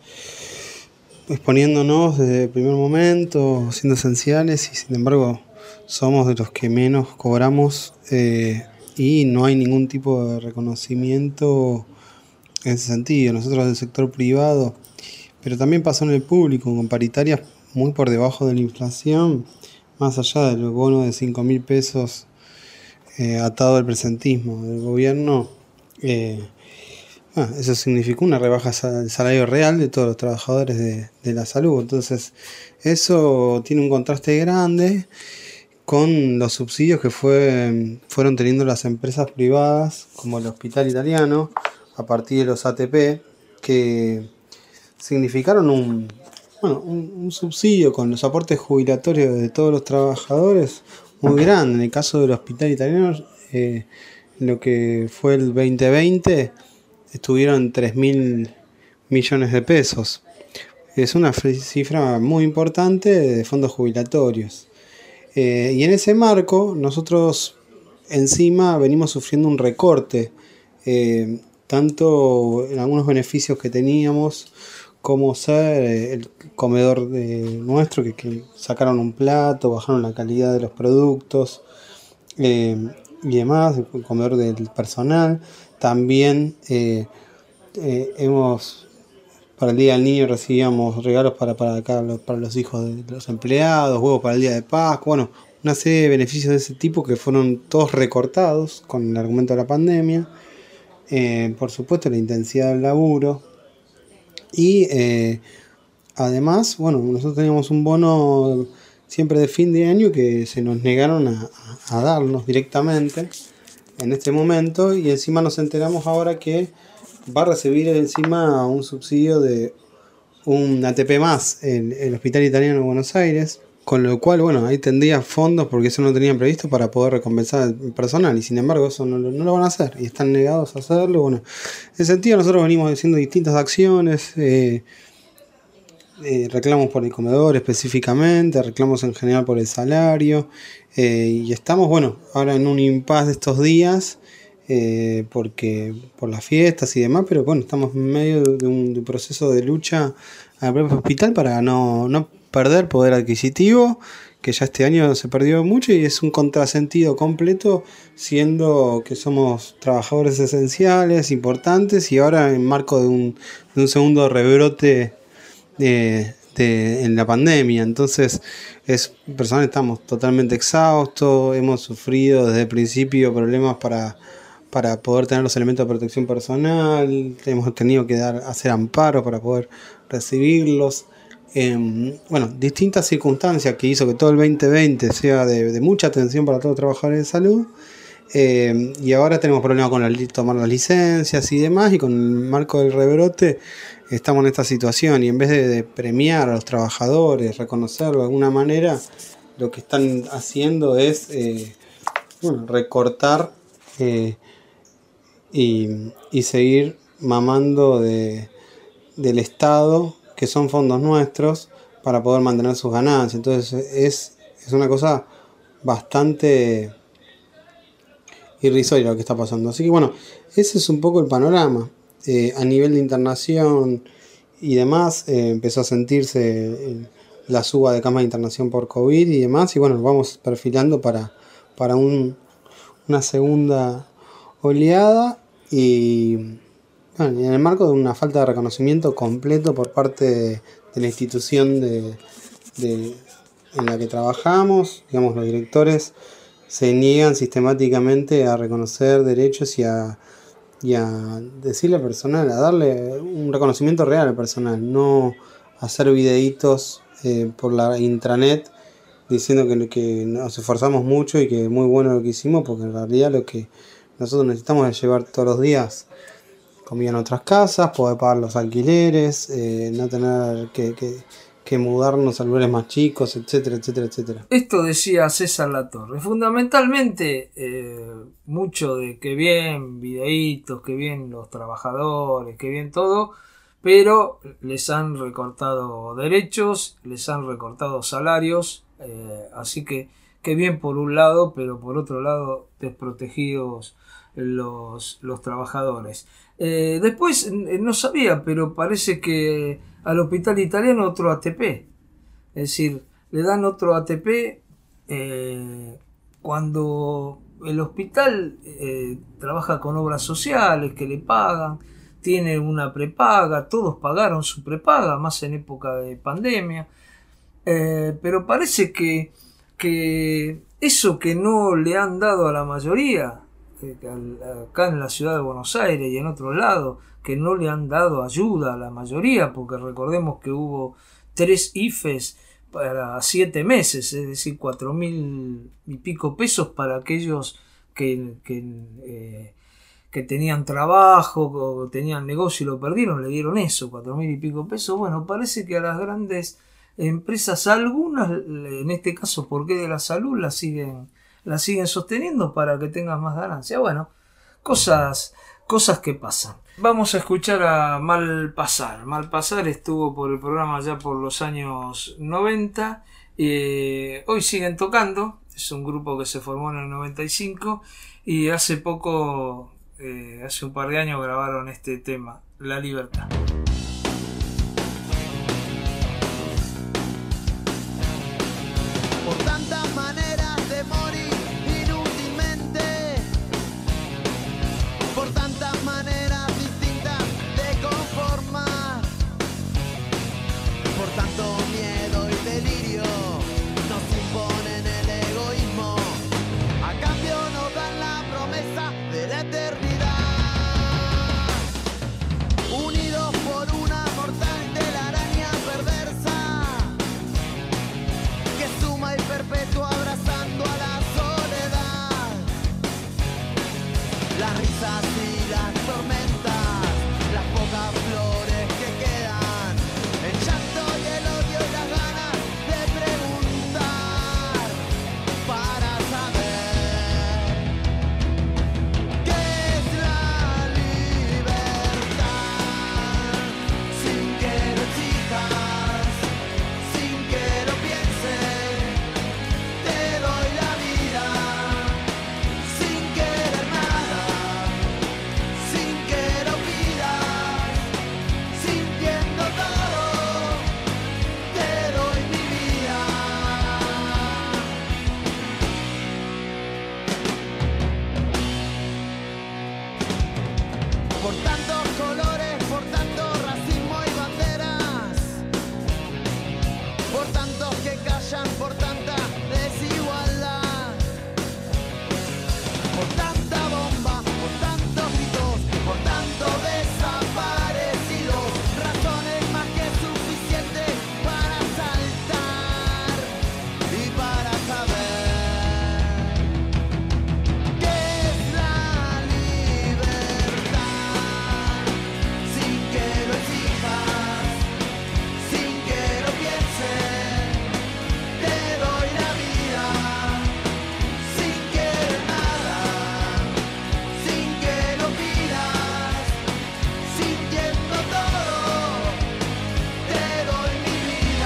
exponiéndonos desde el primer momento, siendo esenciales, y sin embargo somos de los que menos cobramos, eh, y no hay ningún tipo de reconocimiento en ese sentido. Nosotros del sector privado, pero también pasó en el público, con paritarias muy por debajo de la inflación, más allá del bono de cinco mil pesos eh, atado al presentismo del gobierno. Eh, bueno, eso significó una rebaja del salario real de todos los trabajadores de, de la salud. Entonces eso tiene un contraste grande con los subsidios que fue, fueron teniendo las empresas privadas, como el Hospital Italiano, a partir de los A T P, que significaron un, bueno, un, un subsidio con los aportes jubilatorios de todos los trabajadores muy grande. En el caso del Hospital Italiano, eh, lo que fue el veinte veinte, estuvieron tres mil millones de pesos. Es una cifra muy importante de fondos jubilatorios. Eh, y en ese marco, nosotros encima venimos sufriendo un recorte, eh, tanto en algunos beneficios que teníamos, cómo ser, eh, el comedor de nuestro, que, que sacaron un plato, bajaron la calidad de los productos eh, y demás, el comedor del personal. También eh, eh, hemos, para el Día del Niño recibíamos regalos para, para, acá, para los hijos de los empleados, huevos para el Día de Pascua, bueno, una serie de beneficios de ese tipo que fueron todos recortados con el argumento de la pandemia. Eh, por supuesto, la intensidad del laburo. Y eh, además, bueno, nosotros teníamos un bono siempre de fin de año que se nos negaron a, a darnos directamente en este momento, y encima nos enteramos ahora que va a recibir encima un subsidio de un A T P más el, el Hospital Italiano de Buenos Aires, con lo cual, bueno, ahí tendría fondos porque eso no tenían previsto para poder recompensar al personal, y sin embargo eso no, no lo van a hacer y están negados a hacerlo. Bueno, en ese sentido nosotros venimos haciendo distintas acciones, eh, eh, reclamos por el comedor específicamente, reclamos en general por el salario, eh, y estamos, bueno, ahora en un impasse de estos días, eh, porque por las fiestas y demás, pero bueno, estamos en medio de un, de un proceso de lucha al propio hospital para no, no perder poder adquisitivo, que ya este año se perdió mucho y es un contrasentido completo, siendo que somos trabajadores esenciales, importantes, y ahora en marco de un, de un segundo rebrote de, de, en la pandemia. Entonces, es personal, estamos totalmente exhaustos, hemos sufrido desde el principio problemas para, para poder tener los elementos de protección personal, hemos tenido que dar, hacer amparos para poder recibirlos. Eh, bueno, distintas circunstancias que hizo que todo el veinte veinte sea de, de mucha atención para todos los trabajadores de salud, eh, y ahora tenemos problemas con la, tomar las licencias y demás, y con el marco del rebrote estamos en esta situación, y en vez de, de premiar a los trabajadores, reconocerlo de alguna manera, lo que están haciendo es eh, bueno, recortar eh, y, y seguir mamando de, del Estado, que son fondos nuestros, para poder mantener sus ganancias. Entonces es, es una cosa bastante irrisoria lo que está pasando. Así que bueno, ese es un poco el panorama. Eh, a nivel de internación y demás, eh, empezó a sentirse la suba de camas de internación por COVID y demás, y bueno, vamos perfilando para, para un, una segunda oleada, y bueno, en el marco de una falta de reconocimiento completo por parte de, de la institución de, de, en la que trabajamos. Digamos, los directores se niegan sistemáticamente a reconocer derechos y a, y a decirle al personal, a darle un reconocimiento real al personal, no hacer videitos eh, por la intranet diciendo que, que nos esforzamos mucho y que es muy bueno lo que hicimos, porque en realidad lo que nosotros necesitamos es llevar todos los días comida en otras casas, poder pagar los alquileres, eh, no tener que, que, que mudarnos a lugares más chicos, etcétera, etcétera, etcétera. Esto decía César Latorre. Fundamentalmente, eh, mucho de que bien videitos, que bien los trabajadores, que bien todo, pero les han recortado derechos, les han recortado salarios, eh, así que que bien por un lado, pero por otro lado desprotegidos los, los trabajadores. Eh, después, no sabía, pero parece que al Hospital Italiano otro A T P. Es decir, le dan otro A T P eh, cuando el hospital eh, trabaja con obras sociales que le pagan, tiene una prepaga, todos pagaron su prepaga, más en época de pandemia. Eh, pero parece que, que eso que no le han dado a la mayoría, acá en la ciudad de Buenos Aires y en otro lado, que no le han dado ayuda a la mayoría, porque recordemos que hubo tres I F Es para siete meses, es decir, cuatro mil y pico pesos para aquellos que, que, eh, que tenían trabajo o tenían negocio y lo perdieron, le dieron eso, cuatro mil y pico pesos. Bueno, parece que a las grandes empresas, algunas, en este caso porque de la salud, la siguen la siguen sosteniendo para que tengas más ganancia. Bueno, cosas, cosas que pasan. Vamos a escuchar a Malpasar. Malpasar estuvo por el programa ya por los años noventa. Eh, hoy siguen tocando. Es un grupo que se formó en el noventa y cinco y hace poco, eh, hace un par de años grabaron este tema, La Libertad. delirio, nos imponen el egoísmo, a cambio nos dan la promesa de la eternidad. Unidos por una mortal telaraña perversa, que suma y perpetúa abrazando a la soledad. Las risas y las tormentas, las pocas flores que quedan, el llanto y el odio y las ganas de preguntar para saber qué es la libertad. Sin que lo exijas, sin que lo pienses, te doy la vida, sin querer nada, sin que lo pidas, sintiendo todo, te doy mi vida. Por tantos colores, por tanto racismo y banderas, por tantos que callan, por tanta desigualdad, por tanta bomba, por tantos gritos, por tantos desaparecidos, razones más que suficientes para saltar y para saber qué es la libertad. Sin que lo exijas, sin que lo pienses, te doy la vida, sin querer nada, sin que lo pidas, sintiendo todo, te doy mi vida.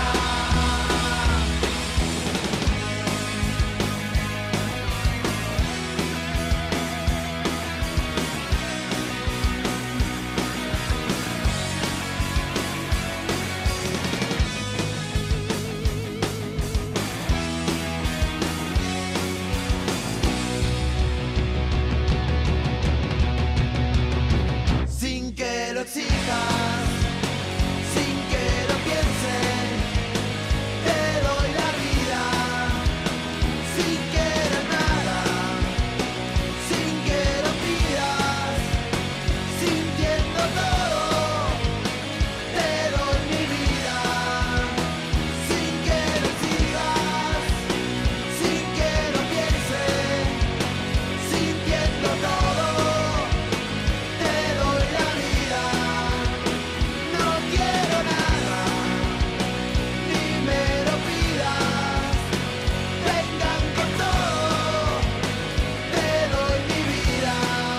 Sin que lo exijas, sin que lo pienses, te doy la vida, sin querer nada, sin que lo pidas, sintiendo todo, te doy mi vida. Sin que lo exijas, sin que lo pienses, sintiendo todo, te doy la vida. No quiero nada, ni me lo pidas. Vengan con todo, te doy mi vida.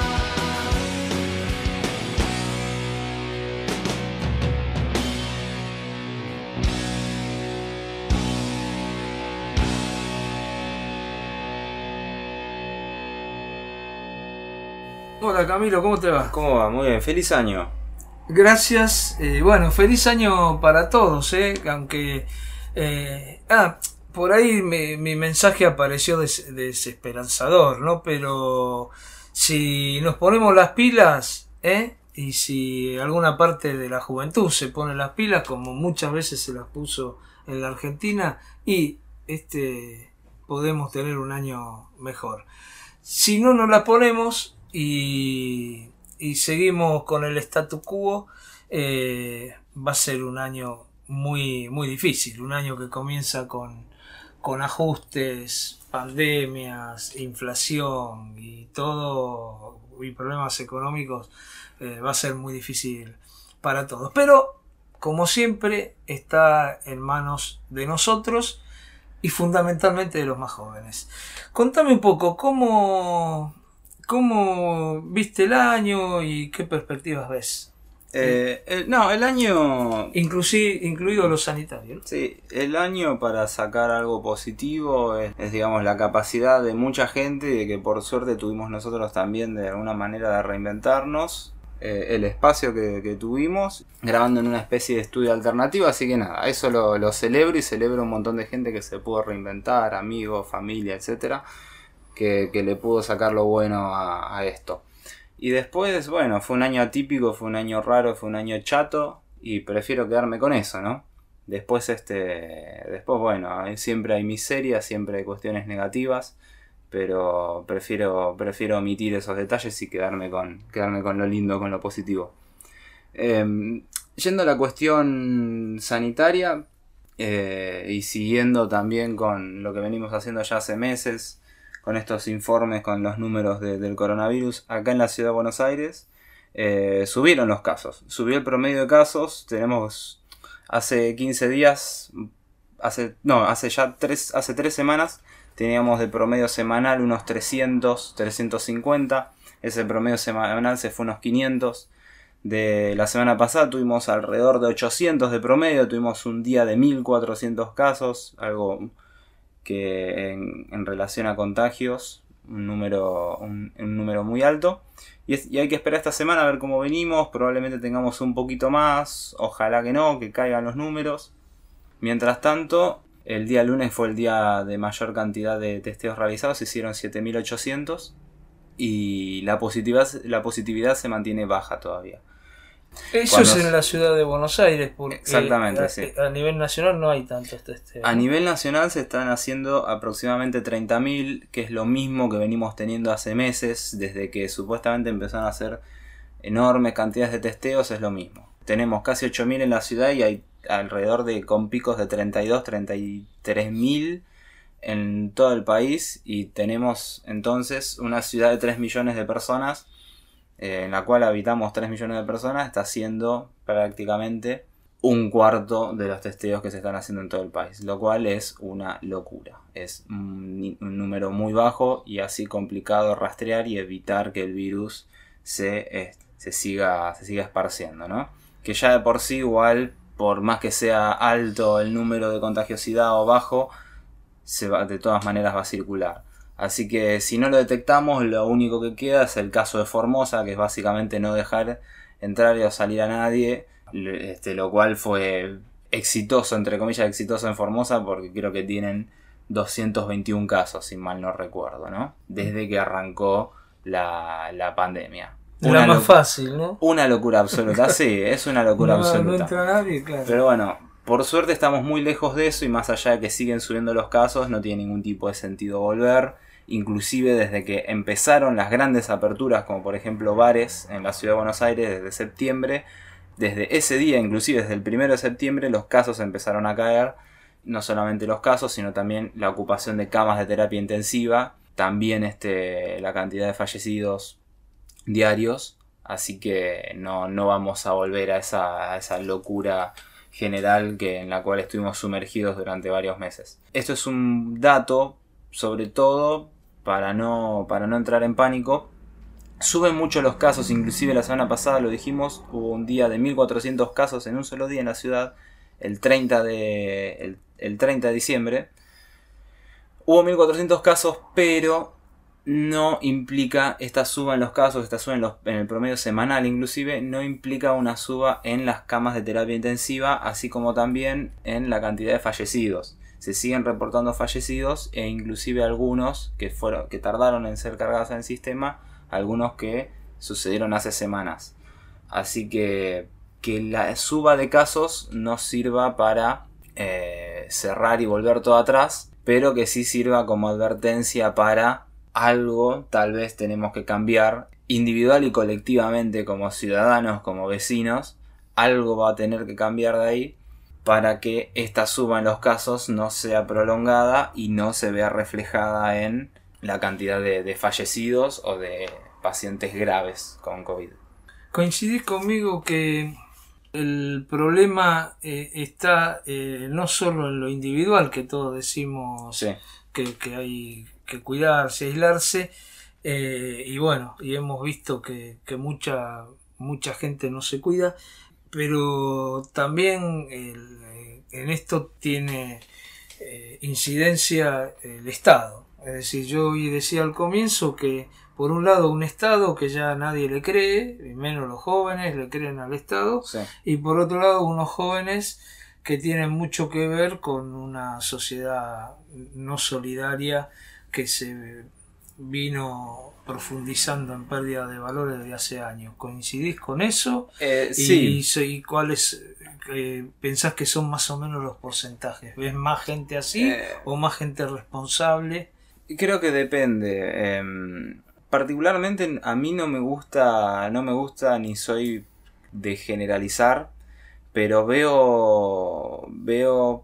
Hola Camilo, ¿cómo te va? ¿Cómo va? Muy bien, feliz año. Gracias. Eh, bueno, feliz año para todos, ¿eh? Aunque... eh, ah, por ahí me- mi mensaje apareció des- desesperanzador, ¿no? Pero si nos ponemos las pilas, ¿eh? Y si alguna parte de la juventud se pone las pilas, como muchas veces se las puso en la Argentina, y este podemos tener un año mejor. Si no nos las ponemos y, y seguimos con el statu quo, eh, va a ser un año muy, muy difícil, un año que comienza con, con ajustes, pandemias, inflación y todo, y problemas económicos. Eh, va a ser muy difícil para todos, pero como siempre está en manos de nosotros y fundamentalmente de los más jóvenes. Contame un poco cómo, cómo viste el año y qué perspectivas ves. Eh, el- no, el año... Inclusi- incluido los sanitarios. Sí, el año para sacar algo positivo es, es, digamos, la capacidad de mucha gente y de que por suerte tuvimos nosotros también de alguna manera de reinventarnos. Eh, el espacio que, que tuvimos grabando en una especie de estudio alternativo, así que nada, eso lo, lo celebro y celebro un montón de gente que se pudo reinventar, amigos, familia, etcétera, que, que le pudo sacar lo bueno a, a esto. Y después, bueno, fue un año atípico, fue un año raro, fue un año chato y prefiero quedarme con eso, ¿no? Después, este, después bueno, siempre hay miseria, siempre hay cuestiones negativas, pero prefiero, prefiero omitir esos detalles y quedarme con, quedarme con lo lindo, con lo positivo. Eh, yendo a la cuestión sanitaria, eh, y siguiendo también con lo que venimos haciendo ya hace meses, con estos informes, con los números de, del coronavirus, acá en la ciudad de Buenos Aires, eh, subieron los casos, subió el promedio de casos. Tenemos hace quince días, hace, no, hace ya tres, hace tres semanas, teníamos de promedio semanal unos trescientos, trescientos cincuenta, ese promedio semanal se fue unos quinientos. De la semana pasada tuvimos alrededor de ochocientos de promedio, tuvimos un día de mil cuatrocientos casos, algo que en, en relación a contagios, un número, un, un número muy alto. Y, es, y hay que esperar esta semana a ver cómo venimos, probablemente tengamos un poquito más, ojalá que no, que caigan los números. Mientras tanto, el día lunes fue el día de mayor cantidad de testeos realizados, se hicieron siete mil ochocientos y la positividad, la positividad se mantiene baja todavía. Eso Cuando es en la ciudad de Buenos Aires, porque exactamente, a, sí. a nivel nacional no hay tantos testeos. A nivel nacional se están haciendo aproximadamente treinta mil, que es lo mismo que venimos teniendo hace meses, desde que supuestamente empezaron a hacer enormes cantidades de testeos, es lo mismo. Tenemos casi ocho mil en la ciudad y hay alrededor de con picos de treinta y dos, treinta y tres mil en todo el país, y tenemos entonces una ciudad de tres millones de personas, eh, en la cual habitamos tres millones de personas, está haciendo prácticamente un cuarto de los testeos que se están haciendo en todo el país, lo cual es una locura. Es un, un número muy bajo y así complicado rastrear y evitar que el virus se, eh, se, siga, se siga esparciendo, ¿no? Que ya de por sí igual, por más que sea alto el número de contagiosidad o bajo, se va, de todas maneras va a circular. Así que si no lo detectamos, lo único que queda es el caso de Formosa, que es básicamente no dejar entrar o salir a nadie, este, lo cual fue exitoso, entre comillas exitoso en Formosa, porque creo que tienen doscientos veintiún casos, si mal no recuerdo, ¿no? Desde que arrancó la, la pandemia. Una más fácil, ¿no? Una locura absoluta, sí, es una locura no, absoluta. No entra nadie, claro. Pero bueno, por suerte estamos muy lejos de eso, y más allá de que siguen subiendo los casos, no tiene ningún tipo de sentido volver. Inclusive desde que empezaron las grandes aperturas, como por ejemplo bares en la ciudad de Buenos Aires desde septiembre, desde ese día, inclusive desde el primero de septiembre, los casos empezaron a caer. No solamente los casos, sino también la ocupación de camas de terapia intensiva, también este, la cantidad de fallecidos diarios. Así que no, no vamos a volver a esa, a esa locura general que, en la cual estuvimos sumergidos durante varios meses. Esto es un dato, sobre todo, para no, para no entrar en pánico. Suben mucho los casos, inclusive la semana pasada lo dijimos, hubo un día de mil cuatrocientos casos en un solo día en la ciudad, el treinta de, el, el treinta de diciembre. Hubo mil cuatrocientos casos, pero no implica esta suba en los casos, esta suba en, los, en el promedio semanal inclusive, no implica una suba en las camas de terapia intensiva, así como también en la cantidad de fallecidos. Se siguen reportando fallecidos, e inclusive algunos que, fueron, que tardaron en ser cargados en el sistema, algunos que sucedieron hace semanas. Así que que la suba de casos no sirva para eh, cerrar y volver todo atrás, pero que sí sirva como advertencia para algo tal vez tenemos que cambiar individual y colectivamente, como ciudadanos, como vecinos. Algo va a tener que cambiar de ahí para que esta suba en los casos no sea prolongada y no se vea reflejada en la cantidad de, de fallecidos o de pacientes graves con COVID. ¿Coincidís conmigo que el problema eh, está eh, no solo en lo individual, que todos decimos sí. que, que hay que cuidarse, aislarse, eh, y bueno, y hemos visto que, que mucha, mucha gente no se cuida, pero también el, en esto tiene eh, incidencia el Estado. Es decir, yo hoy decía al comienzo que por un lado un Estado que ya nadie le cree, y menos los jóvenes le creen al Estado, Sí. y por otro lado unos jóvenes que tienen mucho que ver con una sociedad no solidaria que se vino profundizando en pérdida de valores desde hace años. ¿Coincidís con eso? Eh, y, sí. ¿Y cuáles eh, pensás que son más o menos los porcentajes? ¿Ves más gente así Eh, o más gente responsable? Creo que depende. Eh, particularmente a mí no me gusta, no me gusta ni soy de generalizar, pero veo veo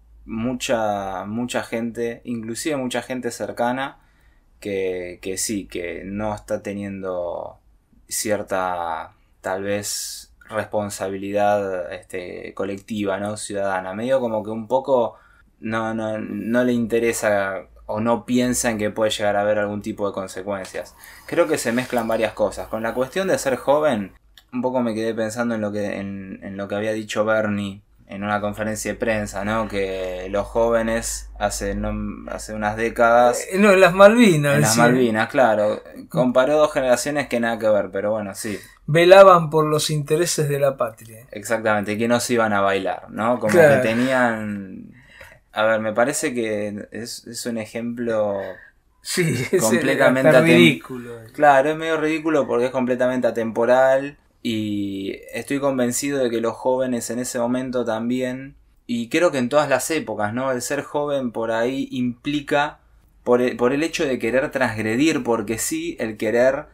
mucha mucha gente, inclusive mucha gente cercana que, que sí, que no está teniendo cierta, tal vez, responsabilidad este, colectiva, ¿no? Ciudadana. Medio como que un poco no, no, no le interesa o no piensa en que puede llegar a haber algún tipo de consecuencias. Creo que se mezclan varias cosas. Con la cuestión de ser joven, un poco me quedé pensando en lo que, en, en lo que había dicho Bernie en una conferencia de prensa, ¿no? Que los jóvenes hace, no, hace unas décadas... Eh, no, en las Malvinas. En las sí. Malvinas, claro. Comparó dos generaciones que nada que ver, pero bueno, sí. Velaban por los intereses de la patria. Exactamente, y que no se iban a bailar, ¿no? Como Claro. que tenían... A ver, me parece que es, es un ejemplo... Sí, es completamente hasta atem- ridículo. Claro, es medio ridículo porque es completamente atemporal y estoy convencido de que los jóvenes en ese momento también, y creo que en todas las épocas, ¿no? El ser joven por ahí implica, por el, por el hecho de querer transgredir, porque sí, el querer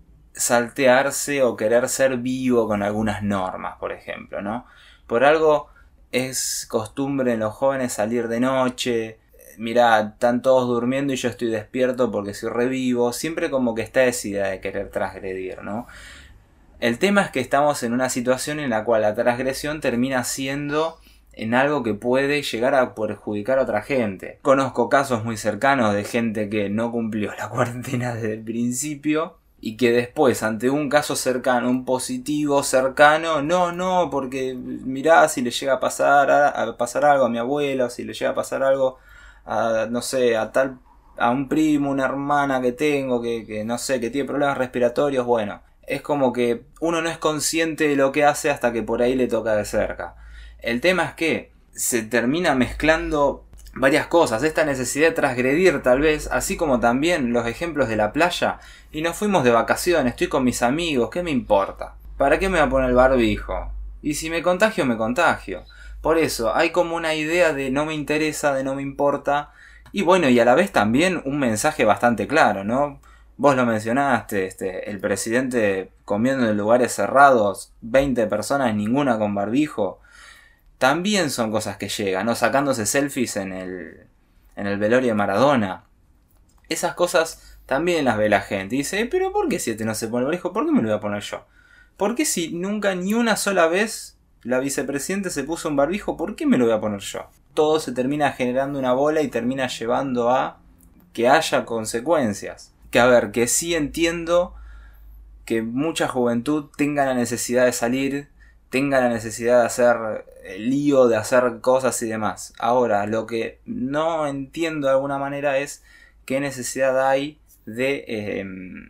saltearse o querer ser vivo con algunas normas, por ejemplo, ¿no? Por algo es costumbre en los jóvenes salir de noche. Mirá, están todos durmiendo y yo estoy despierto porque soy revivo. Siempre como que está esa idea de querer transgredir, ¿no? El tema es que estamos en una situación en la cual la transgresión termina siendo en algo que puede llegar a perjudicar a otra gente. Conozco casos muy cercanos de gente que no cumplió la cuarentena desde el principio y que después, ante un caso cercano, un positivo cercano, no, no, porque mirá, si le llega a pasar, a, a pasar algo a mi abuela, o si le llega a pasar algo a, no sé, a tal, a un primo, una hermana que tengo, que, que no sé, que tiene problemas respiratorios, bueno, es como que uno no es consciente de lo que hace hasta que por ahí le toca de cerca. El tema es que se termina mezclando varias cosas, esta necesidad de transgredir tal vez, así como también los ejemplos de la playa, y nos fuimos de vacaciones, estoy con mis amigos, ¿qué me importa? ¿Para qué me voy a poner el barbijo? Y si me contagio, me contagio. Por eso, hay como una idea de no me interesa, de no me importa, y bueno, y a la vez también un mensaje bastante claro, ¿no? Vos lo mencionaste, este, el presidente comiendo en lugares cerrados, veinte personas, ninguna con barbijo. También son cosas que llegan, ¿no? Sacándose selfies en el, en el velorio de Maradona. Esas cosas también las ve la gente. Y dice, pero ¿por qué si este no se pone el barbijo? ¿Por qué me lo voy a poner yo? ¿Por qué si nunca ni una sola vez la vicepresidenta se puso un barbijo? ¿Por qué me lo voy a poner yo? Todo se termina generando una bola y termina llevando a que haya consecuencias. Que a ver, que sí entiendo que mucha juventud tenga la necesidad de salir, tenga la necesidad de hacer el lío, de hacer cosas y demás. Ahora, lo que no entiendo de alguna manera es qué necesidad hay de, eh,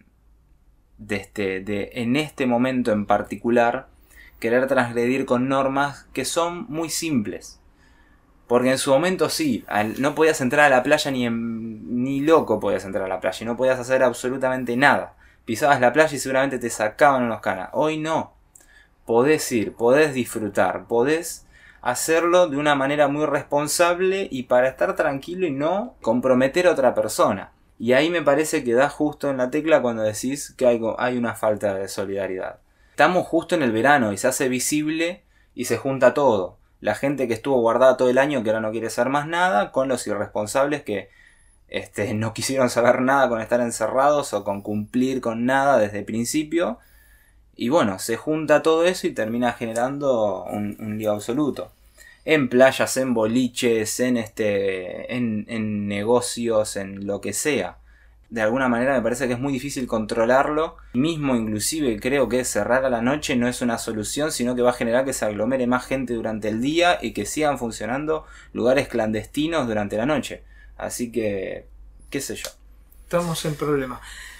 de, este, de en este momento en particular querer transgredir con normas que son muy simples. Porque en su momento sí, no podías entrar a la playa ni, en, ni loco podías entrar a la playa y no podías hacer absolutamente nada. Pisabas la playa y seguramente te sacaban unos canas. Hoy no. Podés ir, podés disfrutar, podés hacerlo de una manera muy responsable y para estar tranquilo y no comprometer a otra persona. Y ahí me parece que da justo en la tecla cuando decís que hay, hay una falta de solidaridad. Estamos justo en el verano y se hace visible y se junta todo. La gente que estuvo guardada todo el año que ahora no quiere hacer más nada, con los irresponsables que este, no quisieron saber nada con estar encerrados o con cumplir con nada desde el principio. Y bueno, se junta todo eso y termina generando un, un lío absoluto. En playas, en boliches, en, este, en, en negocios, en lo que sea. De alguna manera me parece que es muy difícil controlarlo. Mismo inclusive creo que cerrar a la noche no es una solución, sino que va a generar que se aglomere más gente durante el día y que sigan funcionando lugares clandestinos durante la noche. Así que, qué sé yo. Estamos en problemas.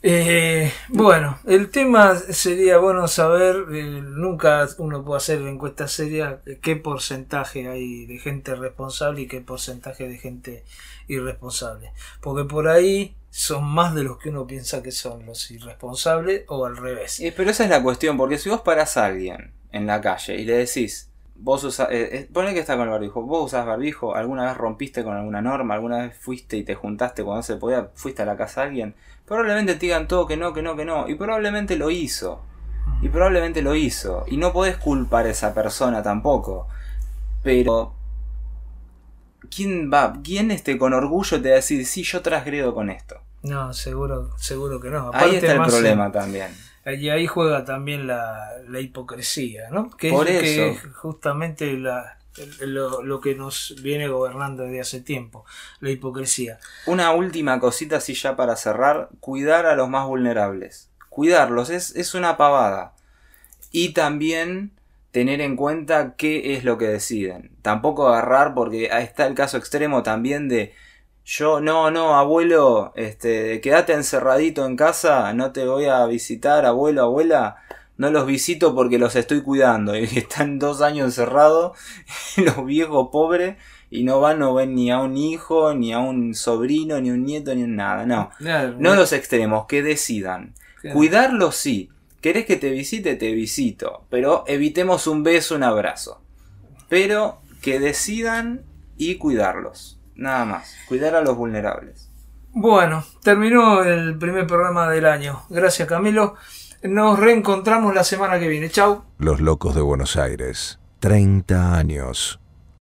Eh, bueno, el tema sería bueno saber, eh, nunca uno puede hacer encuesta seria, qué porcentaje hay de gente responsable y qué porcentaje de gente irresponsable. Porque por ahí son más de los que uno piensa que son los irresponsables o al revés. Eh, pero esa es la cuestión, porque si vos parás a alguien en la calle y le decís, vos usás, eh, eh, ponle que está con el barbijo, vos usás barbijo, alguna vez rompiste con alguna norma, alguna vez fuiste y te juntaste cuando se podía, fuiste a la casa de alguien, probablemente te digan todo que no, que no, que no, y probablemente lo hizo, y probablemente lo hizo, y no podés culpar a esa persona tampoco, pero ¿quién va, quién este con orgullo te va a decir, sí, yo transgredo con esto? No, seguro, seguro que no. Aparte, ahí está el más problema en, también. Y ahí juega también la, la hipocresía, ¿no? Que Por es, eso. que es justamente la, lo, lo que nos viene gobernando desde hace tiempo, la hipocresía. Una última cosita así ya para cerrar, cuidar a los más vulnerables. Cuidarlos, es, es una pavada. Y también tener en cuenta qué es lo que deciden. Tampoco agarrar, porque ahí está el caso extremo también de yo, no, no, abuelo, este, quédate encerradito en casa, no te voy a visitar, abuelo, abuela, no los visito porque los estoy cuidando. Y están dos años encerrados, los viejos pobres, y no van, no ven ni a un hijo, ni a un sobrino, ni un nieto, ni un nada, no. Claro, no los extremos, que decidan. Claro. Cuidarlos sí. ¿Querés que te visite? Te visito. Pero evitemos un beso, un abrazo. Pero que decidan y cuidarlos. Nada más. Cuidar a los vulnerables. Bueno, terminó el primer programa del año. Gracias, Camilo. Nos reencontramos la semana que viene. Chau. Los Locos de Buenos Aires. treinta años.